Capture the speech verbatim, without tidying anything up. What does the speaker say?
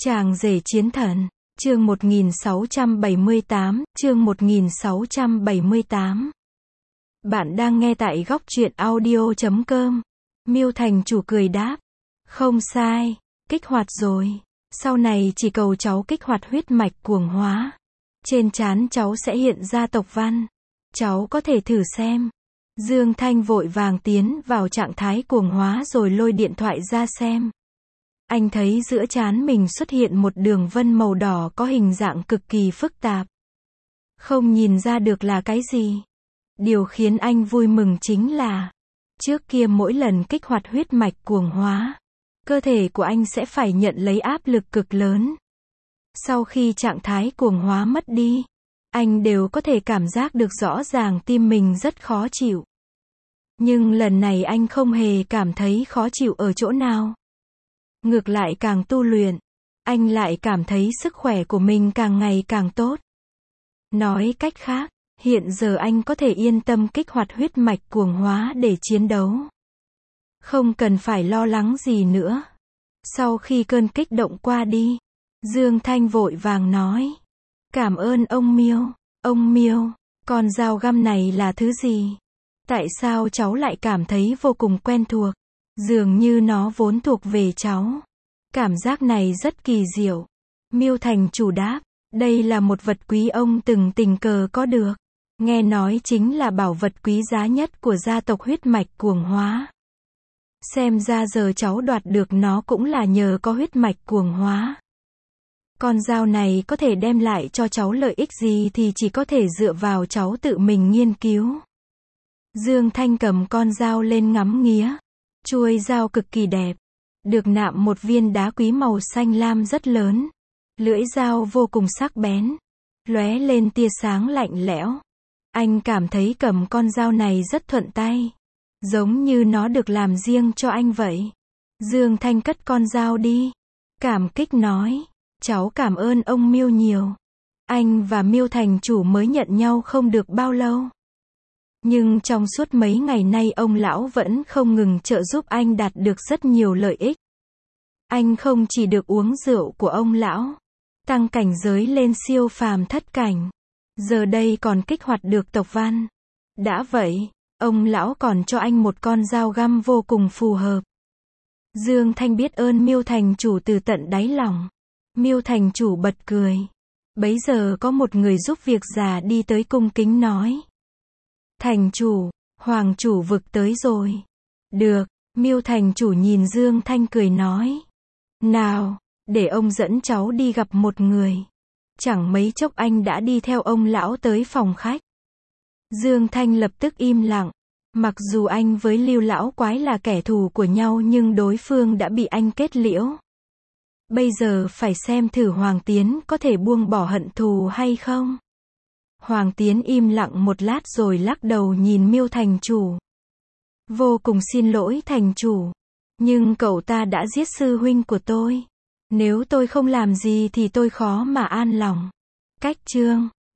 Chàng rể chiến thần, chương một nghìn sáu trăm bảy mươi tám, chương một nghìn sáu trăm bảy mươi tám. Bạn đang nghe tại góc truyện audio chấm com. Miêu thành chủ cười đáp. Không sai, kích hoạt rồi. Sau này chỉ cầu cháu kích hoạt huyết mạch cuồng hóa. Trên trán cháu sẽ hiện ra tộc văn. Cháu có thể thử xem. Dương Thanh vội vàng tiến vào trạng thái cuồng hóa rồi lôi điện thoại ra xem. Anh thấy giữa trán mình xuất hiện một đường vân màu đỏ có hình dạng cực kỳ phức tạp. Không nhìn ra được là cái gì. Điều khiến anh vui mừng chính là, trước kia mỗi lần kích hoạt huyết mạch cuồng hóa, cơ thể của anh sẽ phải nhận lấy áp lực cực lớn. Sau khi trạng thái cuồng hóa mất đi, anh đều có thể cảm giác được rõ ràng tim mình rất khó chịu. Nhưng lần này anh không hề cảm thấy khó chịu ở chỗ nào. Ngược lại càng tu luyện, anh lại cảm thấy sức khỏe của mình càng ngày càng tốt. Nói cách khác, hiện giờ anh có thể yên tâm kích hoạt huyết mạch cuồng hóa để chiến đấu. Không cần phải lo lắng gì nữa. Sau khi cơn kích động qua đi, Dương Thanh vội vàng nói. Cảm ơn ông Miêu. Ông Miêu, con dao găm này là thứ gì? Tại sao cháu lại cảm thấy vô cùng quen thuộc? Dường như nó vốn thuộc về cháu. Cảm giác này rất kỳ diệu. Miêu thành chủ đáp. Đây là một vật quý ông từng tình cờ có được. Nghe nói chính là bảo vật quý giá nhất của gia tộc huyết mạch cuồng hóa. Xem ra giờ cháu đoạt được nó cũng là nhờ có huyết mạch cuồng hóa. Con dao này có thể đem lại cho cháu lợi ích gì thì chỉ có thể dựa vào cháu tự mình nghiên cứu. Dương Thanh cầm con dao lên ngắm nghía. Chuôi dao cực kỳ đẹp. Được nạm một viên đá quý màu xanh lam rất lớn. Lưỡi dao vô cùng sắc bén. Lóe lên tia sáng lạnh lẽo. Anh cảm thấy cầm con dao này rất thuận tay. Giống như nó được làm riêng cho anh vậy. Dương Thanh cất con dao đi. Cảm kích nói. Cháu cảm ơn ông Miêu nhiều. Anh và Miêu thành chủ mới nhận nhau không được bao lâu. Nhưng trong suốt mấy ngày nay ông lão vẫn không ngừng trợ giúp anh đạt được rất nhiều lợi ích. Anh không chỉ được uống rượu của ông lão, tăng cảnh giới lên siêu phàm thất cảnh, giờ đây còn kích hoạt được tộc văn. Đã vậy, ông lão còn cho anh một con dao găm vô cùng phù hợp. Dương Thanh biết ơn Miêu thành chủ từ tận đáy lòng. Miêu thành chủ bật cười. Bấy giờ có một người giúp việc già đi tới cung kính nói. Thành chủ, hoàng chủ vực tới rồi. Được, Miêu thành chủ nhìn Dương Thanh cười nói. Nào, để ông dẫn cháu đi gặp một người. Chẳng mấy chốc anh đã đi theo ông lão tới phòng khách. Dương Thanh lập tức im lặng. Mặc dù anh với Lưu lão quái là kẻ thù của nhau nhưng đối phương đã bị anh kết liễu. Bây giờ phải xem thử Hoàng Tiến có thể buông bỏ hận thù hay không. Hoàng Tiến im lặng một lát rồi lắc đầu nhìn Miêu thành chủ. Vô cùng xin lỗi thành chủ. Nhưng cậu ta đã giết sư huynh của tôi. Nếu tôi không làm gì thì tôi khó mà an lòng. Cách chương